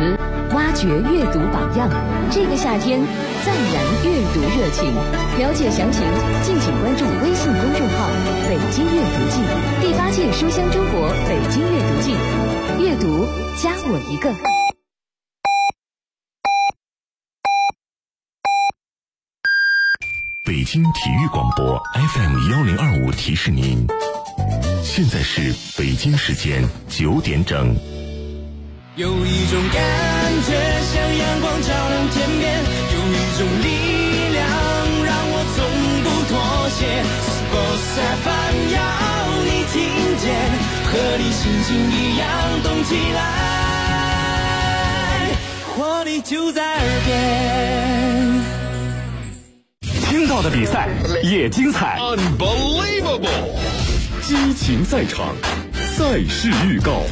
词，挖掘阅读榜样。这个夏天，再燃阅读热情。了解详情，敬请关注微信公众号“北京阅读季”，第8届书香中国北京阅读季，阅读加我一个。 北京体育广播 FM1025提示您，现在是北京时间9点整。 有一种感觉像阳光照亮天边，有一种力量让我从不妥协。Sports FM 要你听见，和你心情一样动起来，活力就在耳边。 听到的比赛也精彩 Unbelievable， 激情赛场，赛事预告。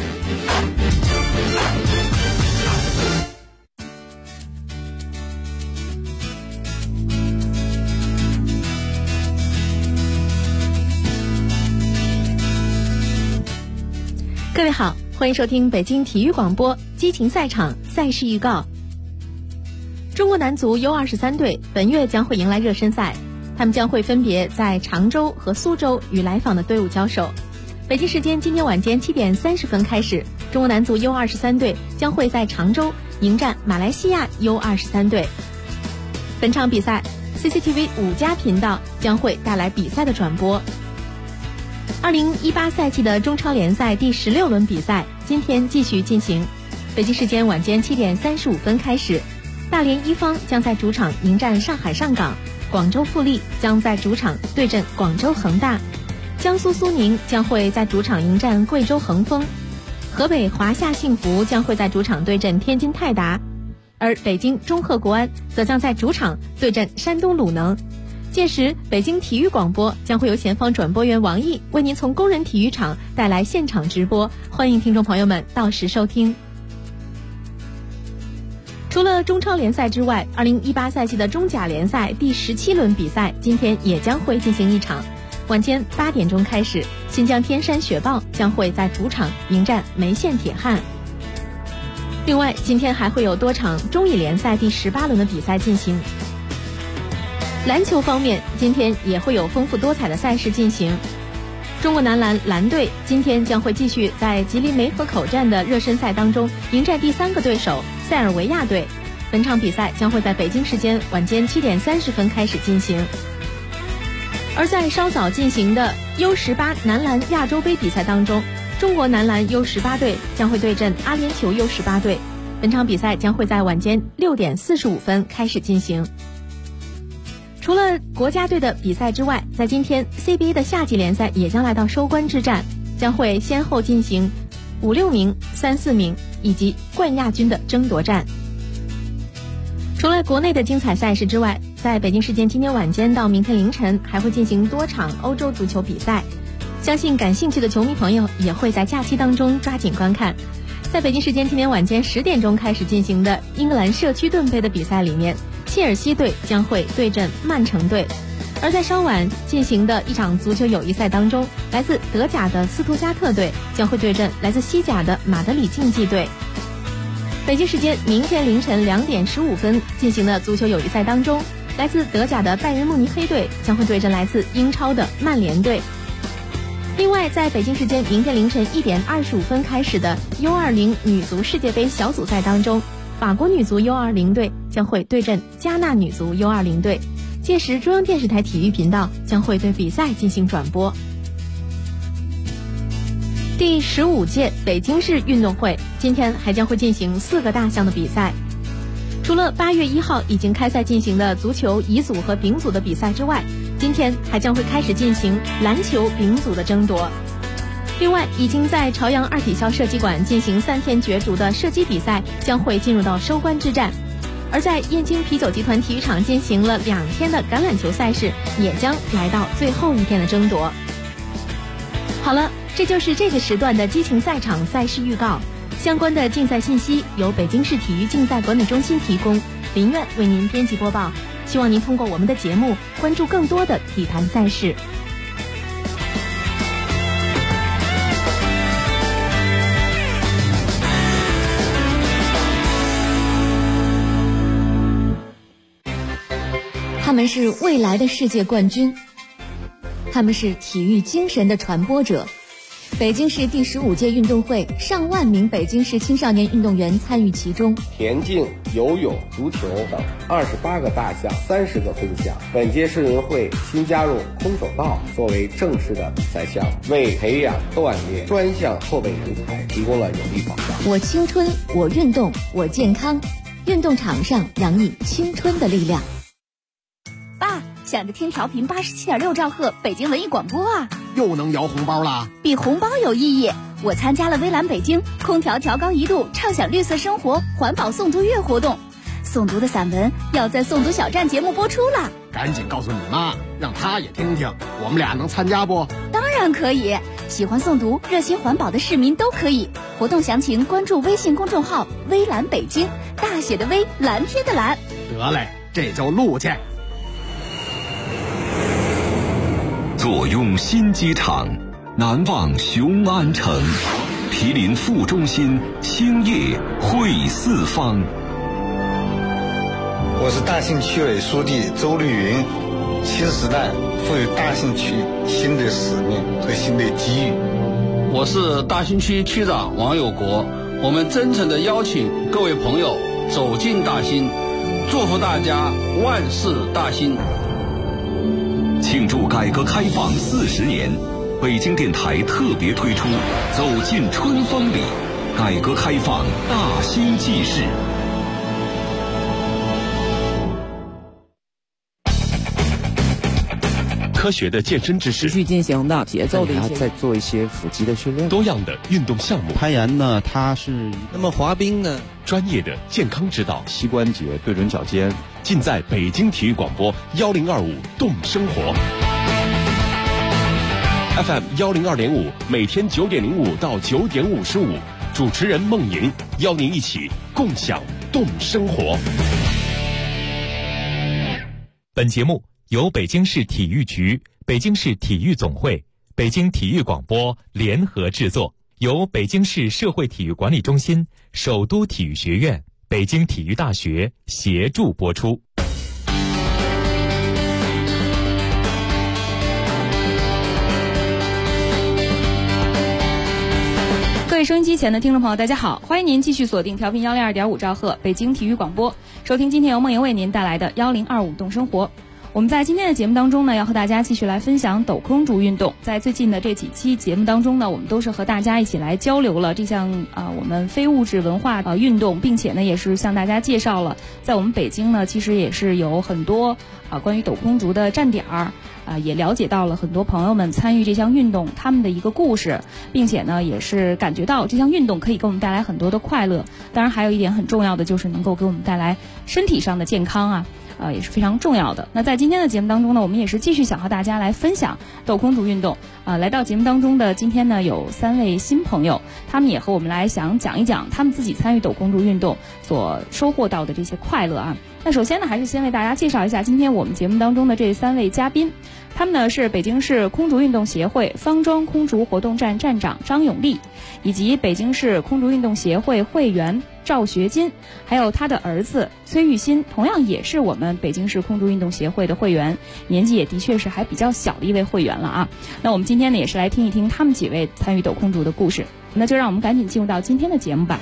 各位好，欢迎收听北京体育广播激情赛场赛事预告。中国男足 U23 队本月将会迎来热身赛，他们将会分别在常州和苏州与来访的队伍交手。北京时间今天晚间7点30分开始，中国男足 U23 队将会在常州迎战马来西亚 U23 队。本场比赛 CCTV 5家频道将会带来比赛的转播。2018赛季的中超联赛第16轮比赛今天继续进行，北京时间晚间7点35分开始，大连一方将在主场迎战上海上港，广州富力将在主场对阵广州恒大，江苏苏宁将会在主场迎战贵州恒丰，河北华夏幸福将会在主场对阵天津泰达，而北京中赫国安则将在主场对阵山东鲁能。届时北京体育广播将会由前方转播员王毅为您从工人体育场带来现场直播，欢迎听众朋友们到时收听。除了中超联赛之外，2018赛季的中甲联赛第17轮比赛今天也将会进行一场，晚间8点钟开始，新疆天山雪豹将会在主场迎战梅县铁汉。另外今天还会有多场中乙联赛第18轮的比赛进行。篮球方面，今天也会有丰富多彩的赛事进行。中国男篮蓝队今天将会继续在吉林梅河口站的热身赛当中迎战第3个对手塞尔维亚队。本场比赛将会在北京时间晚间7点30分开始进行。而在稍早进行的 U18 男篮亚洲杯比赛当中，中国男篮 U18 队将会对阵阿联酋 U18 队。本场比赛将会在晚间6点45分开始进行。除了国家队的比赛之外，在今天 CBA 的夏季联赛也将来到收官之战，将会先后进行5、6名、3、4名以及冠亚军的争夺战。除了国内的精彩赛事之外，在北京时间今天晚间到明天凌晨还会进行多场欧洲足球比赛，相信感兴趣的球迷朋友也会在假期当中抓紧观看。在北京时间今天晚间10点钟开始进行的英格兰社区盾杯的比赛里面，切尔西队将会对阵曼城队。而在稍晚进行的一场足球友谊赛当中，来自德甲的斯图加特队将会对阵来自西甲的马德里竞技队。北京时间明天凌晨2点15分进行的足球友谊赛当中，来自德甲的拜仁慕尼黑队将会对阵来自英超的曼联队。另外在北京时间明天凌晨1点25分开始的 U20 女足世界杯小组赛当中，法国女足 U20 队将会对阵加纳女足 U20 队，届时中央电视台体育频道将会对比赛进行转播。第15届北京市运动会今天还将会进行4个大项的比赛，除了8月1号已经开赛进行的足球乙组和丙组的比赛之外，今天还将会开始进行篮球丙组的争夺。另外，已经在朝阳二体校射击馆进行3天角逐的射击比赛将会进入到收官之战，而在燕京啤酒集团体育场进行了2天的橄榄球赛事也将来到最后一天的争夺。好了，这就是这个时段的激情赛场赛事预告。相关的竞赛信息由北京市体育竞赛管理中心提供，林苑为您编辑播报。希望您通过我们的节目关注更多的体坛赛事。 他们是未来的世界冠军，他们是体育精神的传播者。北京市第15届运动会，上万名北京市青少年运动员参与其中。 田径、游泳、足球等28个大项，30个分项。本届世运会新加入空手道作为正式的比赛项目，为培养锻炼专项后备人才提供了有力保障。 我青春，我运动，我健康。运动场上洋溢青春的力量。 爸，想着听调频87.6兆赫北京文艺广播啊， 又能摇红包啦！ 比红包有意义。我参加了微蓝北京空调调高1度畅享绿色生活环保诵读月活动，诵读的散文要在诵读小站节目播出了。 赶紧告诉你妈，让她也听听，我们俩能参加不？ 当然可以，喜欢诵读热心环保的市民都可以。活动详情关注微信公众号微蓝北京，大写的微，蓝天的蓝。 得嘞，这就录去。 坐拥新机场，难忘雄安城，毗邻副中心，兴业汇四方。 我是大兴区委书记周绿云，新时代赋予大兴区新的使命和新的机遇。 我是大兴区区长王有国，我们真诚地邀请各位朋友走进大兴，祝福大家万事大兴。 庆祝改革开放40年，北京电台特别推出《走进春风里》，改革开放大兴纪事。科学的健身知识， 持续进行的节奏的一些， 再做一些腹肌的训练， 多样的运动项目。 攀岩呢，它是那么滑冰呢， 专业的健康指导， 膝关节、对准脚尖， 尽在北京体育广播1025动生活 FM 102.5，每天9点05到9点55，主持人孟莹邀您一起共享动生活。 本节目由北京市体育局、北京市体育总会、北京体育广播联合制作，由北京市社会体育管理中心、首都体育学院、北京体育大学协助播出。 各位收音机前的听众朋友，大家好，欢迎您继续锁定调频102.5兆赫北京体育广播，收听今天由梦莹为您带来的1025动生活。我们在今天的节目当中呢，要和大家继续来分享斗空竹运动。在最近的这几期节目当中呢，我们都是和大家一起来交流了这项我们非物质文化运动，并且呢也是向大家介绍了在我们北京呢其实也是有很多关于斗空竹的站点儿。也了解到了很多朋友们参与这项运动他们的一个故事，并且呢也是感觉到这项运动可以给我们带来很多的快乐。当然还有一点很重要的就是能够给我们带来身体上的健康也是非常重要的。那在今天的节目当中呢，我们也是继续想和大家来分享斗空竹运动。来到节目当中的今天呢，有3位新朋友，他们也和我们来想讲一讲他们自己参与斗空竹运动所收获到的这些快乐啊。那首先呢，还是先为大家介绍一下今天我们节目当中的这3位嘉宾。他们呢是北京市空竹运动协会方庄空竹活动站站长张永利，以及北京市空竹运动协会会员赵学金，还有他的儿子崔玉新，同样也是我们北京市空竹运动协会的会员，年纪也的确是还比较小的一位会员了啊。那我们今天呢也是来听一听他们几位参与斗空竹的故事，那就让我们赶紧进入到今天的节目吧。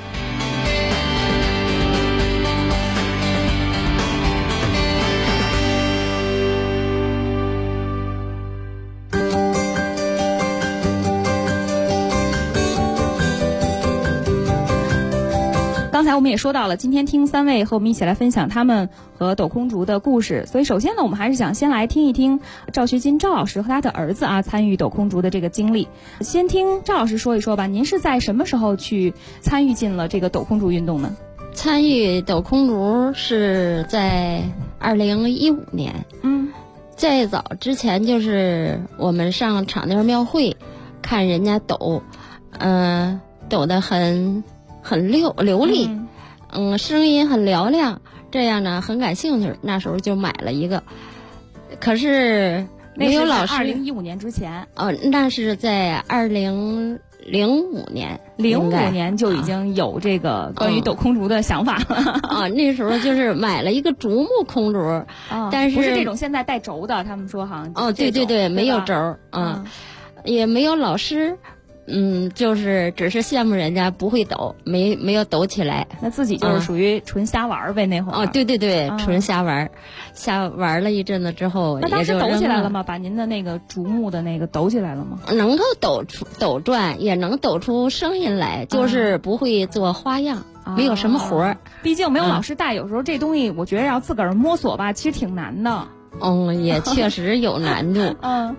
刚才我们也说到了，今天听3位和我们一起来分享他们和斗空竹的故事，所以首先呢，我们还是想先来听一听赵学金赵老师和他的儿子参与斗空竹的这个经历。先听赵老师说一说吧，您是在什么时候去参与进了这个斗空竹运动呢？ 参与斗空竹是在2015年。在早之前就是我们上场内庙会，看人家斗，斗得很流利，声音很嘹亮，这样呢很感兴趣，那时候就买了一个。可是没有老师。 2015年之前。 那是在2006 05年 ，05年就已经有这个关于斗空竹的想法了啊。那时候就是买了一个竹木空竹，但是不是这种现在带轴的，他们说好像对对对，没有轴，也没有老师。就是只是羡慕人家不会抖，没有抖起来， 那自己就是属于纯瞎玩呗那会儿。 对对对，纯瞎玩，瞎玩了一阵子之后， 那当时抖起来了吗？把您的那个竹木的那个抖起来了吗？ 能够抖转，也能抖出声音来，就是不会做花样，没有什么活儿。 毕竟没有老师带，有时候这东西我觉得要自个儿摸索吧，其实挺难的。 也确实有难度。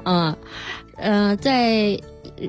在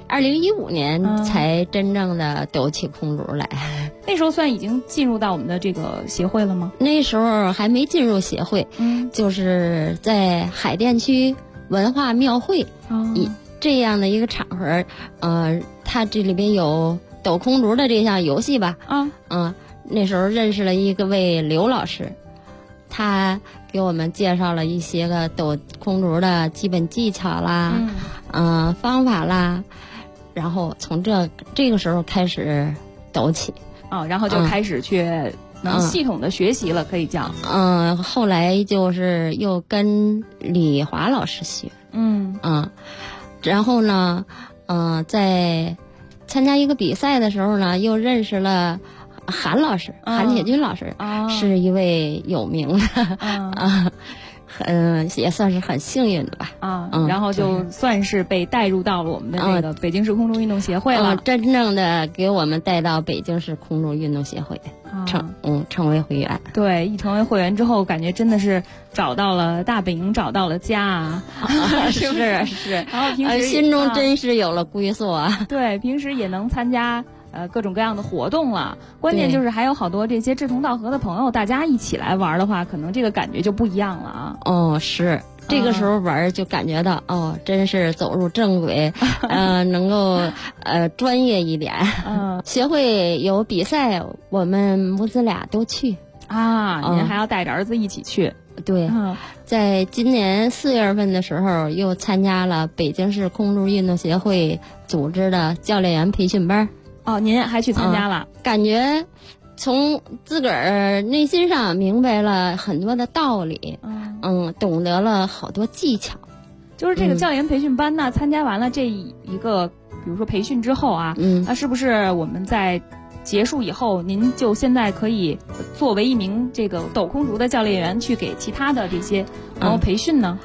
2015年才真正的抖起空竹来。 那时候算已经进入到我们的这个协会了吗？ 那时候还没进入协会，就是在海淀区文化庙会，这样的一个场合，它这里边有抖空竹的这项游戏吧，那时候认识了一位刘老师，他给我们介绍了一些个抖空竹的基本技巧啦，方法啦，然后从这个时候开始抖起， 然后就开始去能系统的学习了，可以讲。 后来就是又跟李华老师学，然后呢，在参加一个比赛的时候呢，又认识了韩老师，韩铁军老师，是一位有名的，也算是很幸运的吧。 然后就算是被带入到了我们的这个北京市空中运动协会了， 真正的给我们带到北京市空中运动协会，成为会员。 对，一成为会员之后，感觉真的是找到了大本营，找到了家，是不是？是。然后平时心中真是有了归宿啊。 对，平时也能参加各种各样的活动了，关键就是还有好多这些志同道合的朋友，大家一起来玩的话，可能这个感觉就不一样了啊。 是这个时候玩就感觉到真是走入正轨，能够专业一点。协会有比赛，我们母子俩都去您还要带着儿子一起去。 对，在今年4月份的时候，又参加了北京市空中运动协会组织的教练员培训班。 您还去参加了？ 感觉从自个儿内心上明白了很多的道理，懂得了好多技巧。 就是这个教练培训班呢，参加完了这一个，比如说培训之后那是不是我们在结束以后，您就现在可以作为一名这个抖空竹的教练员，去给其他的这些朋友培训呢？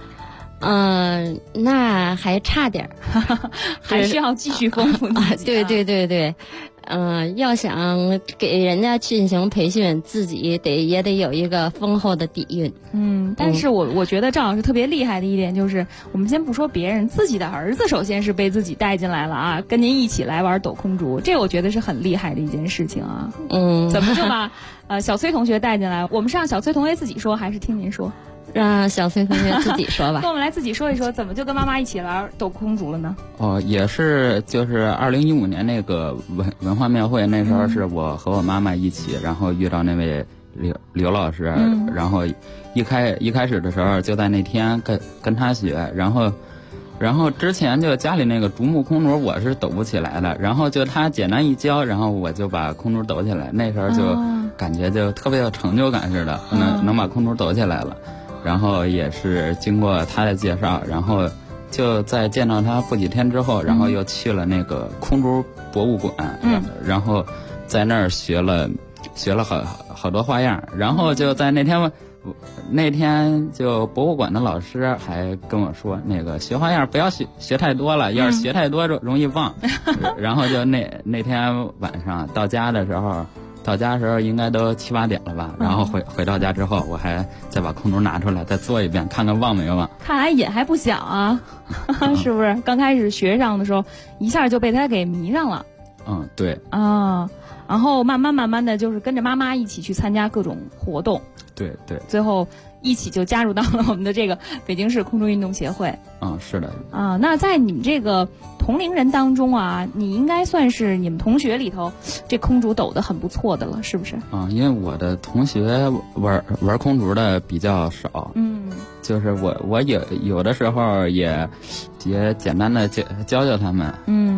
那还差点还需要继续丰富自己。 对对对对，要想给人家进行培训，自己也得有一个丰厚的底蕴。 但是我觉得赵老师特别厉害的一点就是，我们先不说别人，自己的儿子首先是被自己带进来了跟您一起来玩抖空竹，这我觉得是很厉害的一件事情啊。怎么就把小崔同学带进来？我们是让小崔同学自己说，还是听您说？ 让小崔同学自己说吧。 跟我们来自己说一说，怎么就跟妈妈一起玩抖空竹了呢？ 也是就是2015年那个文化庙会，那时候是我和我妈妈一起，然后遇到那位刘老师，然后一开始的时候就在那天跟他学，然后之前就家里那个竹木空竹我是抖不起来的，然后就他简单一教，然后我就把空竹抖起来，那时候就感觉就特别有成就感似的，能把空竹抖起来了。然后也是经过他的介绍，然后就在见到他不几天之后，然后又去了那个空竹博物馆，然后在那儿学了好多花样，然后就在那天就博物馆的老师还跟我说，那个学花样不要学太多了，要是学太多容易忘。然后就那天晚上到家的时候应该都7、8点了吧，然后回到家之后，我还再把空竹拿出来再做一遍，看看忘没忘。 看来瘾还不小啊，是不是？刚开始学上的时候，一下就被他给迷上了。 对。 然后慢慢的就是跟着妈妈一起去参加各种活动。 对对。 最后一起就加入到了我们的这个北京市空中运动协会。 是的。 那在你们这个同龄人当中你应该算是你们同学里头这空竹抖得很不错的了，是不是？ 因为我的同学玩空竹的比较少。就是我有的时候也简单的教他们。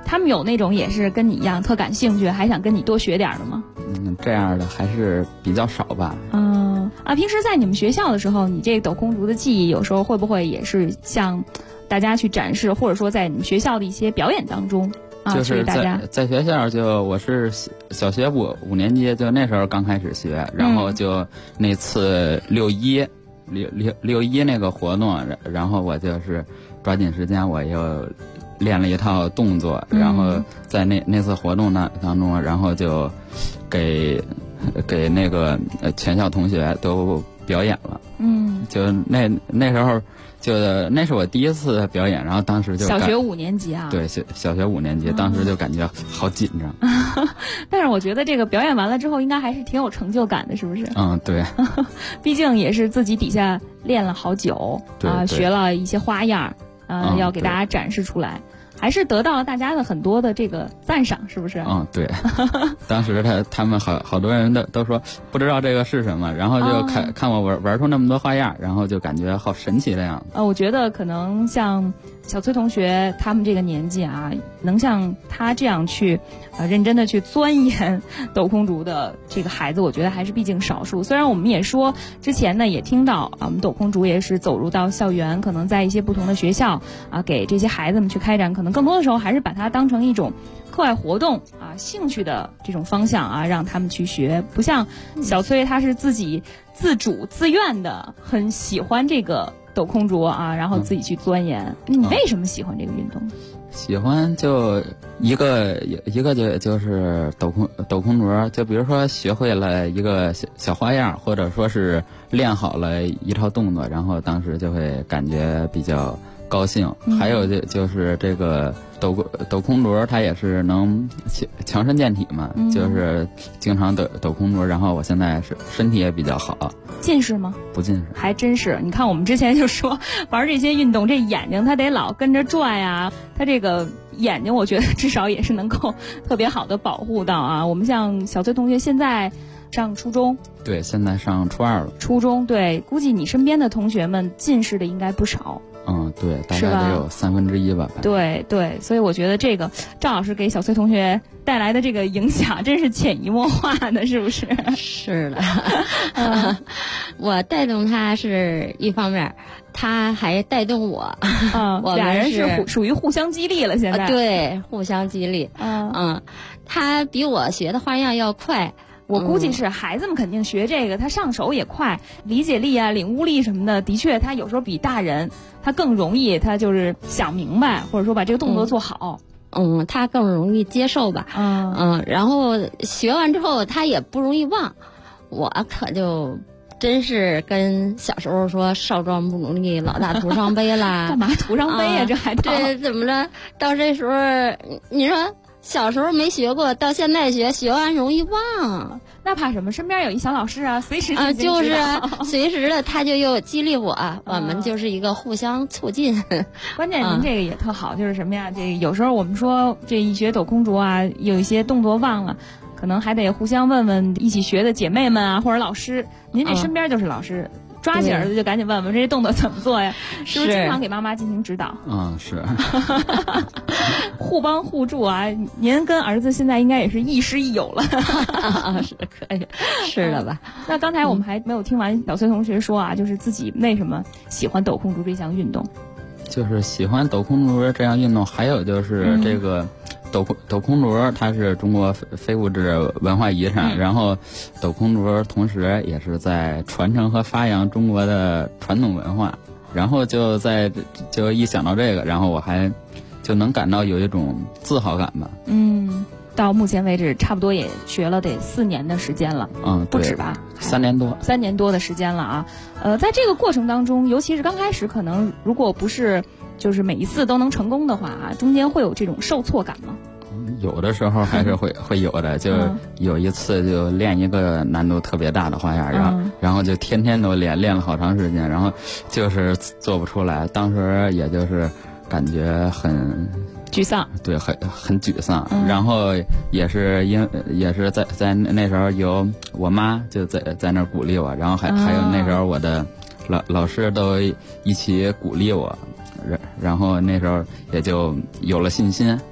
他们有那种也是跟你一样特感兴趣，还想跟你多学点的吗？ 这样的还是比较少吧。 平时在你们学校的时候，你这个斗空竹的技艺有时候会不会也是向大家去展示，或者说在你们学校的一些表演当中就是在学校我是小学五年级，就那时候刚开始学，然后就那次六一那个活动，然后我就是抓紧时间我又练了一套动作，然后在那次活动当中，然后就给那个全校同学都表演了。就那时候那是我第一次表演，然后当时就小学5年级啊。 对，小学5年级，当时就感觉好紧张。 但是我觉得这个表演完了之后，应该还是挺有成就感的，是不是？ 对。 毕竟也是自己底下练了好久学了一些花样，要给大家展示出来。还是得到了大家的很多的这个赞赏，是不是？ 对。当时他们好多人都说不知道这个是什么，然后就看我玩出那么多花样，然后就感觉好神奇的样子。 我觉得可能像小崔同学他们这个年纪能像他这样去认真的去钻研斗空竹的这个孩子，我觉得还是毕竟少数。虽然我们也说之前呢也听到我们斗空竹也是走入到校园，可能在一些不同的学校给这些孩子们去开展，可能更多的时候还是把它当成一种课外活动兴趣的这种方向让他们去学。不像小崔他是自己自主自愿的很喜欢这个斗空竹然后自己去钻研。你为什么喜欢这个运动？ 喜欢就一个就是斗空竹，就比如说学会了一个小花样，或者说是练好了一套动作，然后当时就会感觉比较高兴。还有就是这个斗空竹，它也是能强身健体嘛，就是经常斗空竹，然后我现在是身体也比较好。 近视吗？ 不近视。 还真是，你看我们之前就说玩这些运动，这眼睛它得老跟着转呀，它这个眼睛我觉得至少也是能够特别好的保护到我们像小崔同学现在上初中。 对，现在上初2了。 初中，对，估计你身边的同学们近视的应该不少。 对，大概得有1/3吧。 对，所以我觉得这个赵老师给小崔同学带来的这个影响真是潜移默化的，是不是？ 是的。我带动他是一方面，他还带动我。我俩人是属于互相激励了，现在。 对，互相激励。他比我学的花样要快。 我估计是孩子们肯定学这个，他上手也快，理解力领悟力什么的，的确他有时候比大人他更容易，他就是想明白，或者说把这个动作做好。 他更容易接受吧。然后学完之后他也不容易忘。我可就真是跟小时候说少壮不努力，老大徒伤悲啦。 干嘛徒伤悲呀？这还这怎么着？到这时候你说。小时候没学过，到现在学完容易忘， 那怕什么？身边有一小老师随时就是随时的他就又激励我，我们就是一个互相促进。 关键您这个也特好，就是什么呀？这有时候我们说这一学斗空竹有一些动作忘了，可能还得互相问问一起学的姐妹们或者老师。您这身边就是老师。抓起儿子就赶紧问问这些动作怎么做呀？是不是经常给妈妈进行指导？ 是。 互帮互助您跟儿子现在应该也是亦师亦友了。 是可以，是的吧？ 那刚才我们还没有听完小崔同学说就是自己为什么喜欢斗空竹这项运动？ 就是喜欢斗空竹这项运动，还有就是这个。斗空竹它是中国非物质文化遗产，然后斗空竹同时也是在传承和发扬中国的传统文化，然后就一想到这个，然后我还就能感到有一种自豪感吧。 到目前为止差不多也学了得4年的时间了。不止吧 ？3年多 ，3年多的时间了在这个过程当中，尤其是刚开始，可能如果不是就是每一次都能成功的话中间会有这种受挫感吗？ 有的时候还是会有的，就有一次就练一个难度特别大的花样，然后就天天都练了好长时间，然后就是做不出来，当时也就是感觉很沮丧。 对，很沮丧。然后也是在那时候有我妈就在那鼓励我，然后还有那时候我的老师都一起鼓励我，然后那时候也就有了信心。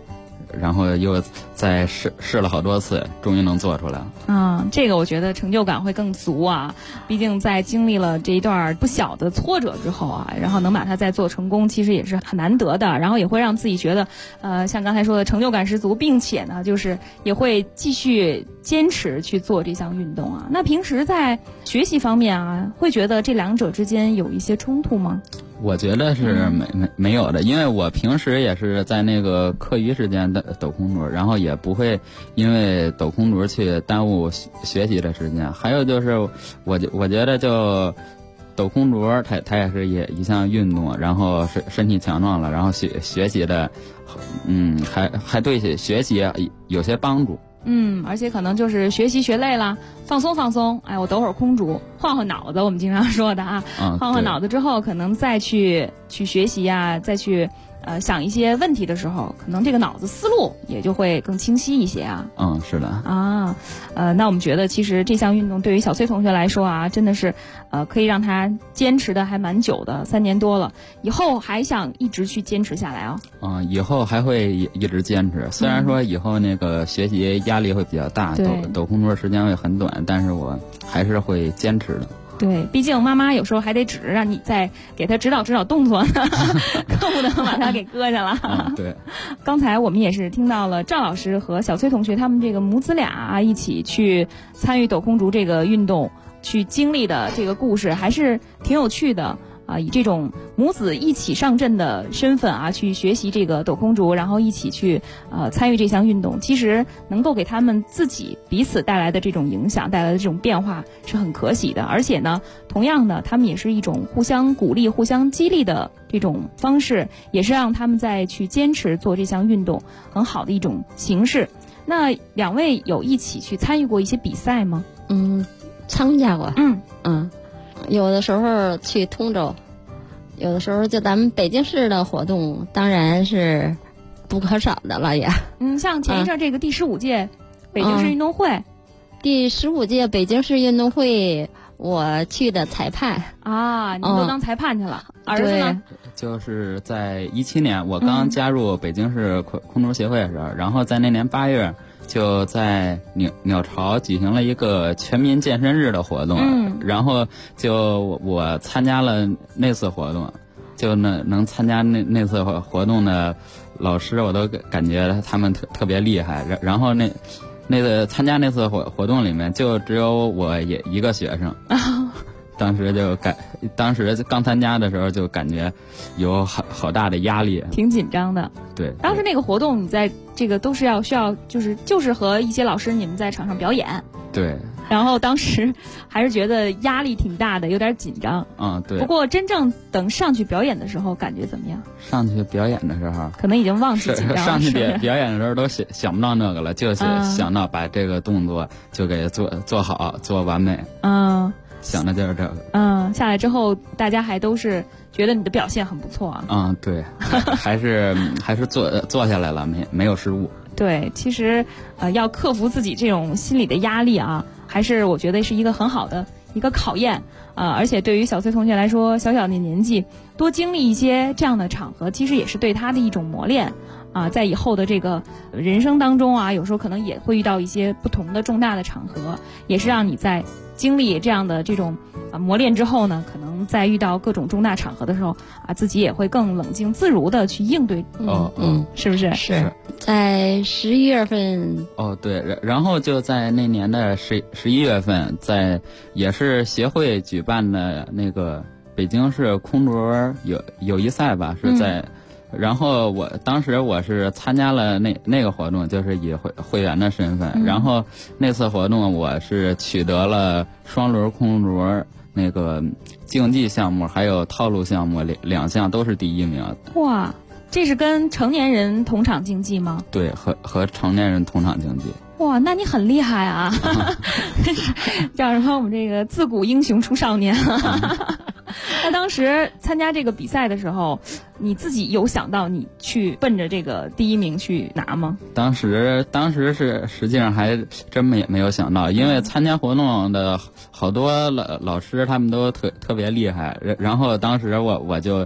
然后又再试了好多次，终于能做出来了。 这个我觉得成就感会更足啊，毕竟在经历了这一段不小的挫折之后啊，然后能把它再做成功，其实也是很难得的，然后也会让自己觉得像刚才说的成就感十足，并且呢就是也会继续坚持去做这项运动啊。那平时在学习方面啊，会觉得这两者之间有一些冲突吗？ 我觉得是没有的，因为我平时也是在那个课余时间的抖空竹，然后也不会因为抖空竹去耽误学习的时间。还有就是我觉得就抖空竹它也是一项运动，然后身体强壮了，然后学习的还对学习有些帮助。 而且可能就是学习学累了，放松放松，我抖会儿空竹，换换脑子，我们经常说的啊，换换脑子之后，可能再去学习啊，再去想一些问题的时候，可能这个脑子思路也就会更清晰一些啊。 是的啊，那我们觉得其实这项运动对于小崔同学来说啊，真的是可以让他坚持的还蛮久的，3年多了，以后还想一直去坚持下来啊。 以后还会一直坚持，虽然说以后那个学习压力会比较大，抖空竹时间会很短，但是我还是会坚持的。 对，毕竟妈妈有时候还得指让你再给她指导动作呢，更不能把她给搁下了。 对， 刚才我们也是听到了赵老师和小崔同学他们这个母子俩一起去参与抖空竹这个运动去经历的这个故事，还是挺有趣的。以这种母子一起上阵的身份啊，去学习这个抖空竹，然后一起去参与这项运动，其实能够给他们自己彼此带来的这种影响，带来的这种变化是很可喜的。而且呢，同样的，他们也是一种互相鼓励、互相激励的这种方式，也是让他们再去坚持做这项运动很好的一种形式。那两位有一起去参与过一些比赛吗？ 参加过。有的时候去通州，有的时候就咱们北京市的活动，当然是不可少的了也。 像前一阵这个第15届北京市运动会， 第15届北京市运动会，我去的裁判啊，你都当裁判去了。儿子呢？ 就是在17年，我刚加入北京市空竹协会的时候，然后在那年8月。就在鸟巢举行了一个全民健身日的活动，然后就我参加了那次活动，就能参加那次活动的老师，我都感觉他们特别厉害。然后那个参加那次活动里面，就只有我一个学生。当时刚参加的时候就感觉有好大的压力， 挺紧张的。 对， 当时那个活动你在这个都是需要就是和一些老师你们在场上表演。 对。 然后当时还是觉得压力挺大的，有点紧张。 对。 不过真正等上去表演的时候，感觉怎么样？ 上去表演的时候， 可能已经忘记紧张了。 上去表演的时候都想不到那个了，就想到把这个动作就给做好，做完美。想的就是这个。 下来之后，大家还都是觉得你的表现很不错啊。 对，还是做下来了，没有失误。 对，其实要克服自己这种心理的压力啊，还是我觉得是一个很好的一个考验而且对于小崔同学来说，小小的年纪多经历一些这样的场合，其实也是对他的一种磨练在以后的这个人生当中有时候可能也会遇到一些不同的重大的场合，也是让你在经历这样的这种磨练之后呢，可能在遇到各种重大场合的时候自己也会更冷静自如的去应对。是不是？ 是在11月份。 对，然后就在那年的11月份，也是协会举办的那个北京市空竹友谊赛吧，是在。然后当时我是参加了那个活动，就是以会员的身份。然后那次活动我是取得了双轮空竹那个竞技项目还有套路项目两项都是第1名。 哇，这是跟成年人同场竞技吗？ 对，和成年人同场竞技。 哇，那你很厉害啊！叫什么？我们这个自古英雄出少年。那当时参加这个比赛的时候，你自己有想到你去奔着这个第1名去拿吗？ 当时是实际上还真没有想到，因为参加活动的好多老师他们都特别厉害，然后当时我就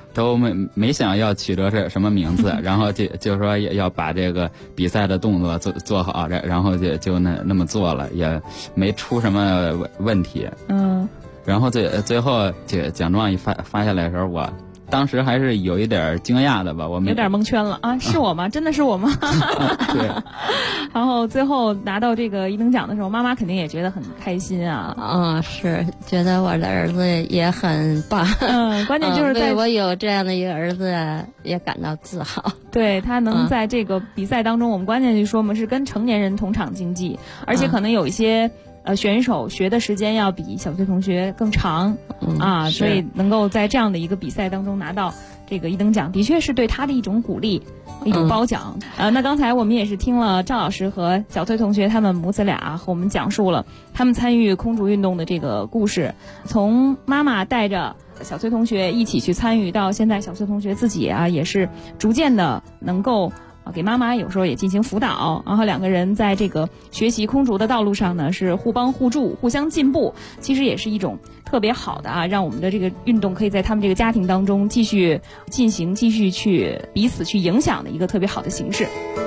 都没想要取得是什么名字，然后就说要把这个比赛的动作做好，然后就那么做了，也没出什么问题。然后最后奖状一发下来的时候，我当时还是有一点惊讶的吧，我有点蒙圈了啊！是我吗？真的是我吗？ 对。 然后最后拿到这个1等奖的时候，妈妈肯定也觉得很开心啊。 是觉得我的儿子也很棒。 关键就是对我有这样的一个儿子也感到自豪。 对，他能在这个比赛当中，我们关键就说嘛，是跟成年人同场竞技，而且可能有一些选手学的时间要比小崔同学更长所以能够在这样的一个比赛当中拿到这个1等奖，的确是对他的一种鼓励，一种褒奖。那刚才我们也是听了赵老师和小崔同学他们母子俩和我们讲述了他们参与空竹运动的这个故事，从妈妈带着小崔同学一起去参与，到现在小崔同学自己也是逐渐的能够给妈妈有时候也进行辅导，然后两个人在这个学习空竹的道路上呢是互帮互助，互相进步，其实也是一种特别好的让我们的这个运动可以在他们这个家庭当中继续进行，继续去彼此去影响的一个特别好的形式。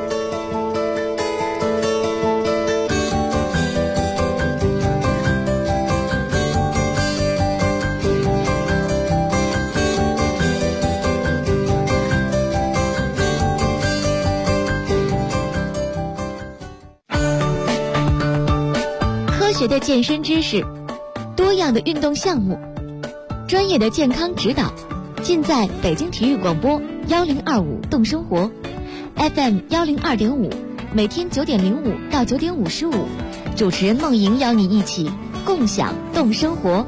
科学的健身知识，多样的运动项目，专业的健康指导，尽在北京体育广播1025动生活 FM 102.5，每天9点05到9点55，主持人梦莹邀你一起共享动生活。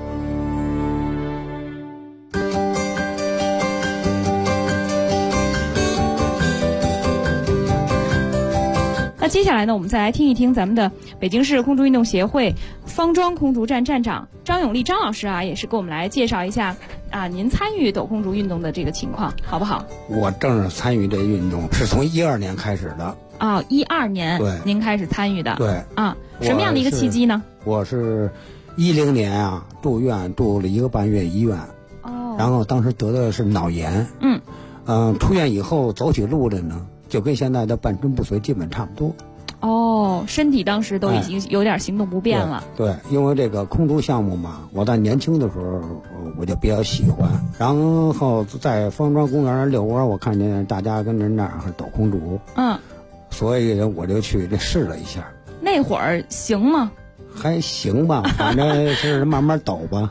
那接下来呢，我们再来听一听咱们的北京市空竹运动协会方庄空竹站站长张永利张老师也是给我们来介绍一下您参与斗空竹运动的这个情况，好不好？ 我正式参与这运动是从12年开始的。 12年， 对， 您开始参与的。 对什么样的一个契机呢？ 我是10年住院住了1个半月医院，然后当时得的是脑炎，出院以后走起路来呢，就跟现在的半身不遂基本差不多。 身体当时都已经有点行动不便了。 对，因为这个空竹项目嘛，我在年轻的时候我就比较喜欢，然后在方庄公园遛弯，我看见大家跟着那儿抖空竹，所以我就去试了一下。 那会儿行吗？ 还行吧，反正是慢慢抖吧。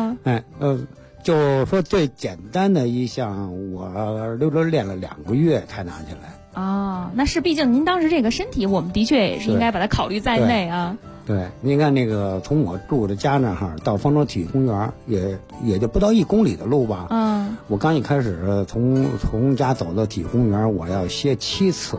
就说最简单的一项，我溜溜练了2个月才拿起来。 那是毕竟您当时这个身体，我们的确也是应该把它考虑在内啊。 对，您看那个从我住的家那儿到方庄体育公园也就不到1公里的路吧。我刚一开始从家走到体育公园，我要歇7次。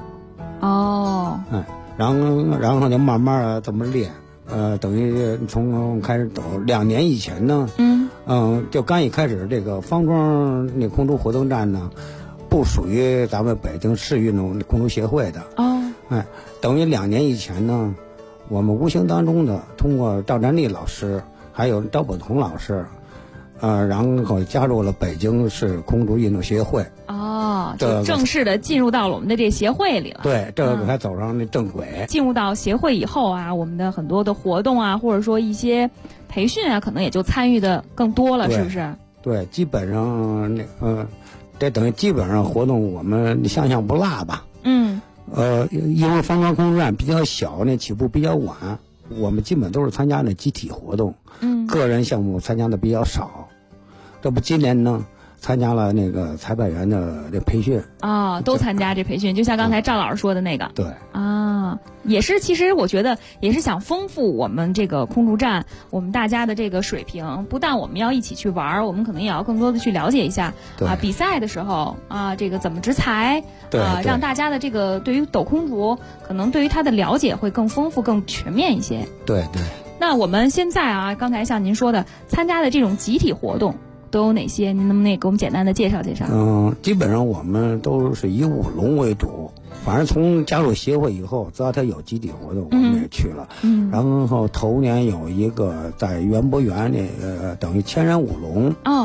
然后就慢慢的这么练。等于从开始抖2年以前呢，就刚一开始这个方庄那空竹活动站呢，不属于咱们北京市运动空竹协会的。等于2年以前呢，我们无形当中的通过赵占利老师还有赵宝同老师，然后加入了北京市空竹运动协会。 就正式的进入到了我们的这协会里了。 对，这个才走上那正轨。 进入到协会以后我们的很多的活动或者说一些培训可能也就参与的更多了，是不是？ 对，基本上这等于基本上活动我们项项不落吧。因为方庄空竹站比较小，那起步比较晚，我们基本都是参加那集体活动，个人项目参加的比较少。这不今年呢参加了那个裁判员的这培训都参加这培训，就像刚才赵老师说的那个。 对也是，其实我觉得也是想丰富我们这个空竹站我们大家的这个水平，不但我们要一起去玩，我们可能也要更多的去了解一下比赛的时候这个怎么执裁，让大家的这个对于抖空竹可能对于它的了解会更丰富更全面一些。 对。 那我们现在刚才像您说的参加的这种集体活动都有哪些？您能不能给我们简单的介绍介绍？ 基本上我们都是以舞龙为主，反正从加入协会以后，只要他有集体活动，我们也去了。然后头年有一个在园博园那个等于千人舞龙。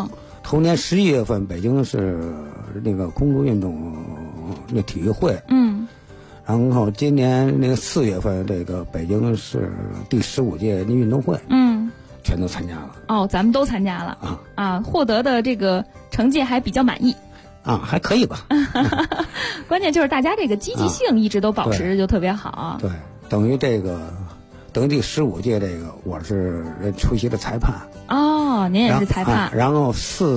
头年11月份北京是那个空竹运动那体育会，然后今年那个4月份这个北京是第15届那运动会，全都参加了。 哦，咱们都参加了获得的这个成绩还比较满意。 还可以吧。 关键就是大家这个积极性一直都保持着就特别好。 对，等于第15届这个我是出席了裁判。 哦，您也是裁判。 然后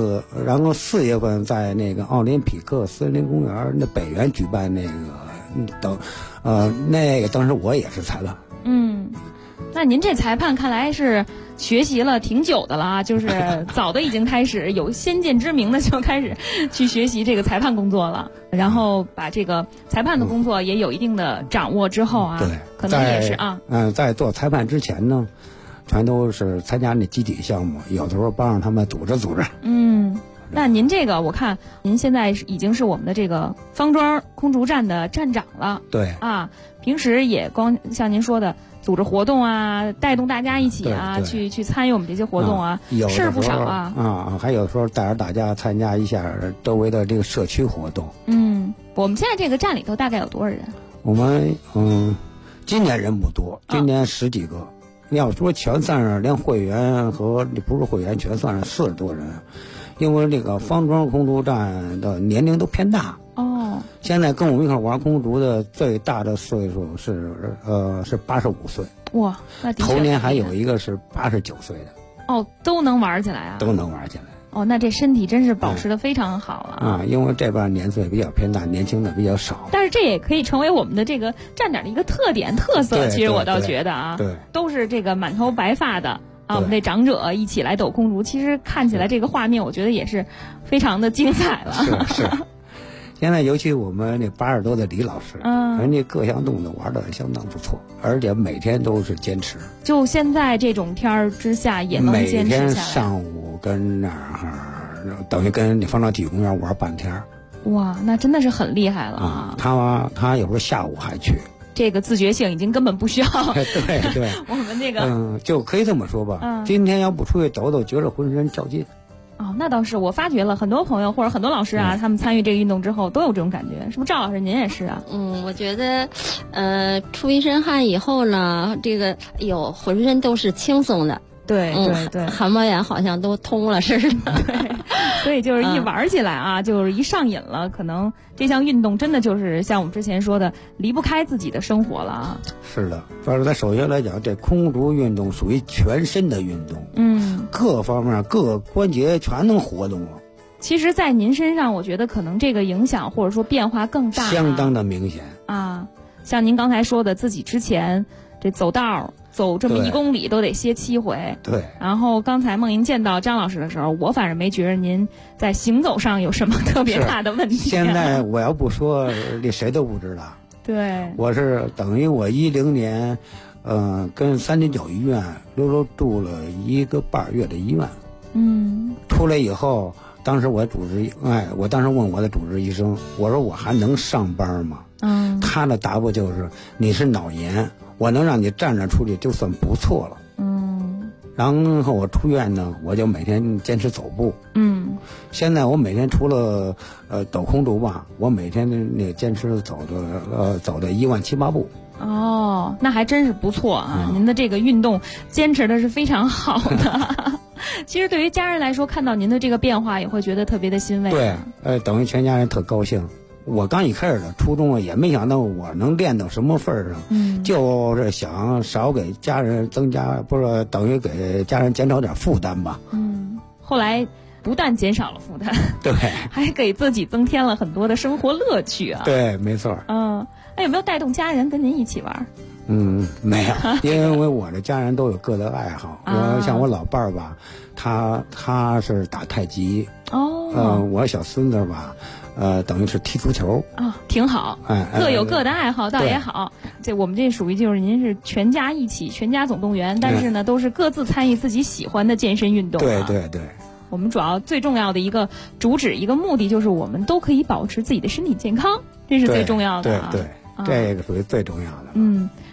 4月份在那个奥林匹克森林公园那北园举办那个那个当时我也是裁判。 那您这裁判看来是学习了挺久的了啊，就是早的已经开始有先见之明的就开始去学习这个裁判工作了，然后把这个裁判的工作也有一定的掌握之后对， 可能也是在做裁判之前呢，全都是参加那集体项目，有的时候帮着他们组织。 那您这个我看您现在已经是我们的这个方庄空竹站的站长了。 对平时也光像您说的组织活动带动大家一起去参与我们这些活动事儿不少还有时候带着大家参加一下周围的这个社区活动。 我们现在这个站里头大概有多少人？ 我们今年人不多，今年10几个。要说全算上连会员和不是会员全算上40多人，因为这个方庄空竹站的年龄都偏大。现在跟我们一块玩空竹的最大的岁数是85岁。 哇，那头年还有一个是89岁的。 都能玩起来都能玩起来。 那这身体真是保持得非常好因为这边年岁比较偏大，年轻的比较少。 但是这也可以成为我们的这个站点的一个特色。其实我倒觉得都是这个满头白发的我们这长者一起来抖空竹，其实看起来这个画面，我觉得也是非常的精彩了。 是。现在尤其我们那80多的李老师，人家各项动作玩的相当不错，而且每天都是坚持。 就现在这种天儿之下也能坚持下来。 每天上午跟那儿等于跟那方庄体育公园玩半天。 哇，那真的是很厉害了他有时候下午还去。 这个自觉性已经根本不需要。 对。 我们这个就可以这么说吧。今天要不出去走走，觉得浑身较劲。 那倒是，我发觉了很多朋友或者很多老师他们参与这个运动之后都有这种感觉，是不是？赵老师您也是啊？ 我觉得，出一身汗以后呢，这个浑身都是轻松的。 对， 汗毛眼好像都通了似的。 对，所以就是一玩起来就是一上瘾了，可能这项运动真的就是像我们之前说的，离不开自己的生活了是的，但是咱首先来讲，这空竹运动属于全身的运动，各方面各关节全能活动了。 其实，在您身上，我觉得可能这个影响或者说变化更大， 相当的明显像您刚才说的，自己之前这走这么1公里都得歇7回。 对。 然后刚才梦莹见到张老师的时候，我反正没觉得您在行走上有什么特别大的问题。 现在我要不说，这谁都不知道。 对。 我是等于我10年，跟399医院溜住了1个半月的医院。出来以后，当时我当时问我的主治医生，我说我还能上班吗？他的答复就是你是脑炎，我能让你站着出去就算不错了。然后我出院呢，我就每天坚持走步。现在我每天除了抖空竹吧，我每天那个坚持走的17000-18000步。 那还真是不错您的这个运动坚持的是非常好的。其实对于家人来说，看到您的这个变化，也会觉得特别的欣慰。 对，等于全家人特高兴。我刚一开始的初衷也没想到我能练到什么份儿上，就是想少给家人增加，不是等于给家人减少点负担吧。 后来不但减少了负担， 对， 还给自己增添了很多的生活乐趣对，没错。 有没有带动家人跟您一起玩？ 没有，因为我的家人都有各的爱好。像我老伴儿吧，他是打太极。我小孙子吧，等于是踢足球。 挺好。各有各的爱好，倒也好。我们这属于就是您是全家一起，全家总动员，但是呢，都是各自参与自己喜欢的健身运动。 对。 我们主要最重要的一个主旨，一个目的就是我们都可以保持自己的身体健康，这是最重要的。 对，这个属于最重要的。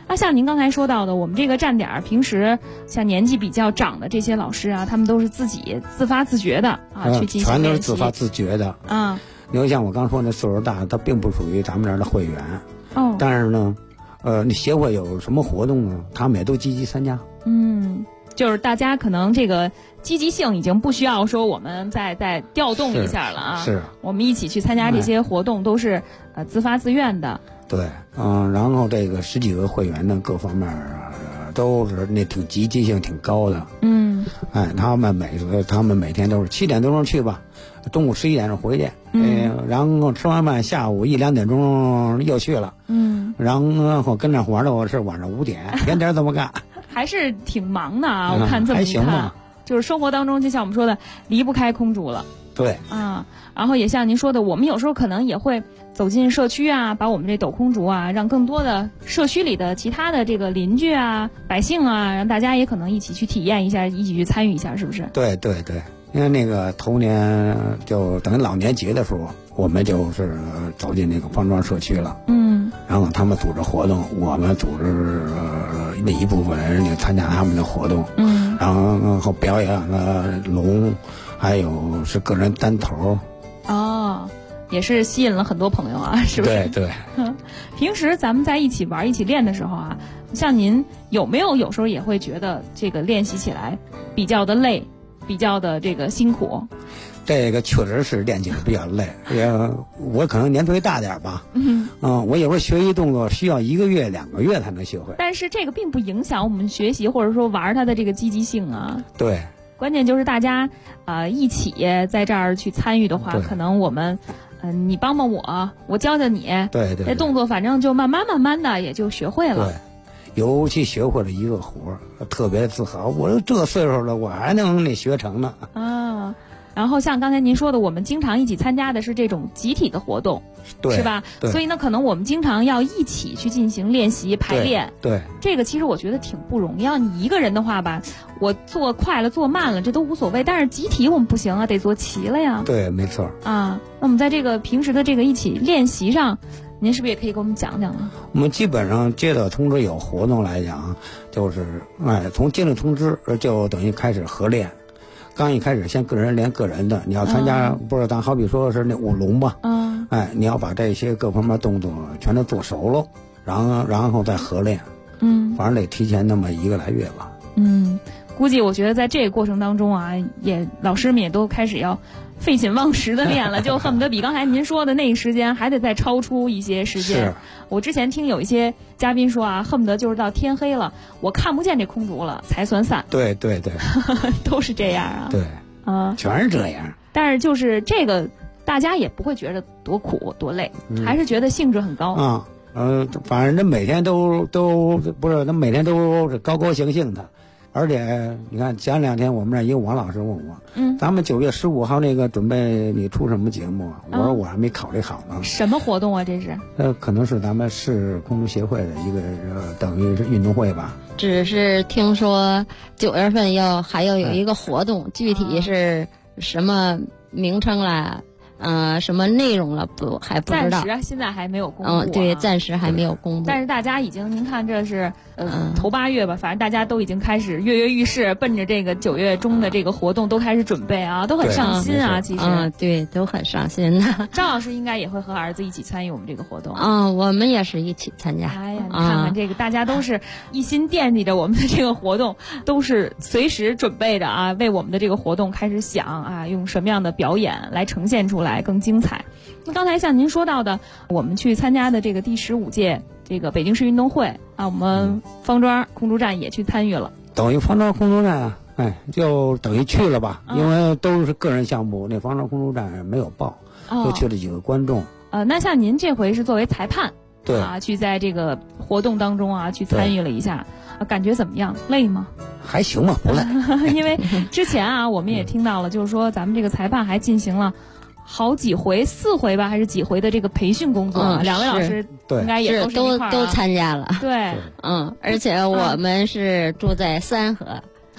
像您刚才说到的，我们这个站点平时像年纪比较长的这些老师啊，他们都是自己自发自觉的啊，去进行全都是练习自发自觉的。你就像我刚说那岁数大，他并不属于咱们这儿的会员。但是呢，你协会有什么活动呢？他们也都积极参加。 就是大家可能这个积极性已经不需要说我们再调动一下了啊。 是， 我们一起去参加这些活动都是自发自愿的。 对，然后这个10几个会员呢，各方面都是那挺积极性挺高的。他们每天都是7点多钟去吧，中午11点钟回去。然后吃完饭下午1、2点钟又去了。然后跟着玩的我是晚上5点，天天这么干。 还是挺忙的啊，我看这么一看，就是生活当中就像我们说的离不开空竹了。 对然后也像您说的，我们有时候可能也会走进社区啊，把我们这抖空竹啊，让更多的社区里的其他的这个邻居啊、百姓啊，让大家也可能一起去体验一下，一起去参与一下，是不是？ 对，因为那个头年就等于老年节的时候，我们就是走进那个方庄社区了。然后他们组织活动，我们组织那一部分人就参加他们的活动。然后表演了龙，还有是个人单头。 也是吸引了很多朋友啊，是不是？ 对。 平时咱们在一起玩、一起练的时候啊，像您有没有时候也会觉得这个练习起来比较的累，比较的这个辛苦？ 这个确实是练起来比较累，我可能年岁大点吧。我有时候学习动作需要1个月、2个月才能学会。 但是这个并不影响我们学习或者说玩它的这个积极性啊。 对。 关键就是大家一起在这儿去参与的话，可能我们你帮帮我，我教教你。 对。 这动作反正就慢慢的也就学会了。 对。尤其学会了一个活，特别自豪。我这岁数了，我还能学成呢。 然后像刚才您说的，我们经常一起参加的是这种集体的活动，是吧？所以呢，可能我们经常要一起去进行练习排练。 对， 这个其实我觉得挺不容易。要你一个人的话吧，我做快了做慢了这都无所谓，但是集体我们不行啊，得做齐了呀。 对，没错。 那我们在这个平时的这个一起练习上，您是不是也可以给我们讲讲呢？ 我们基本上接到通知有活动来讲，就是从接到通知就等于开始合练。刚一开始先个人练个人的，你要参加，不是咱好比说是那舞龙吧，你要把这些各方面动作全都做熟了，然后再合练，反正得提前那么1个来月吧。 估计我觉得在这个过程当中啊，老师们也都开始要废寝忘食的练了，就恨不得比刚才您说的那个时间还得再超出一些时间。我之前听有一些嘉宾说啊，恨不得就是到天黑了，我看不见这空竹了才算散。 对都是这样啊。 对全是这样。 但是就是这个大家也不会觉得多苦多累，还是觉得兴致很高反正这每天都不是，他每天都是高高兴兴的。而且你看前2天我们这一个王老师问我，咱们9月15号那个准备你出什么节目啊？我说我还没考虑好呢。 什么活动啊？这是？ 可能是咱们市空中协会的一个等于是运动会吧。 只是听说9月份还要有一个活动，具体是什么名称啦？什么内容了还不知道， 暂时现在还没有公布。 对，暂时还没有公布。 但是大家已经，您看这是头8月吧，反正大家都已经开始跃跃欲试，奔着这个9月中的这个活动都开始准备啊，都很上心啊。其实对，都很上心的。 张老师应该也会和儿子一起参与我们这个活动我们也是一起参加。 哎呀，你看看这个，大家都是一心惦记着我们的这个活动，都是随时准备着啊，为我们的这个活动开始想啊，用什么样的表演来呈现出来更精彩。那刚才像您说到的，我们去参加的这个第15届这个北京市运动会啊，我们方庄空竹站也去参与了。 等于方庄空竹站就等于去了吧，因为都是个人项目，那方庄空竹站没有报，就去了几个观众。 那像您这回是作为裁判， 对去在这个活动当中啊去参与了一下，感觉怎么样？累吗？ 还行吧，不累。 因为之前我们也听到了，就是说咱们这个裁判还进行了好几回，4回吧，还是几回的这个培训工作？2位老师应该也都参加了。 对， 而且我们是住在3河。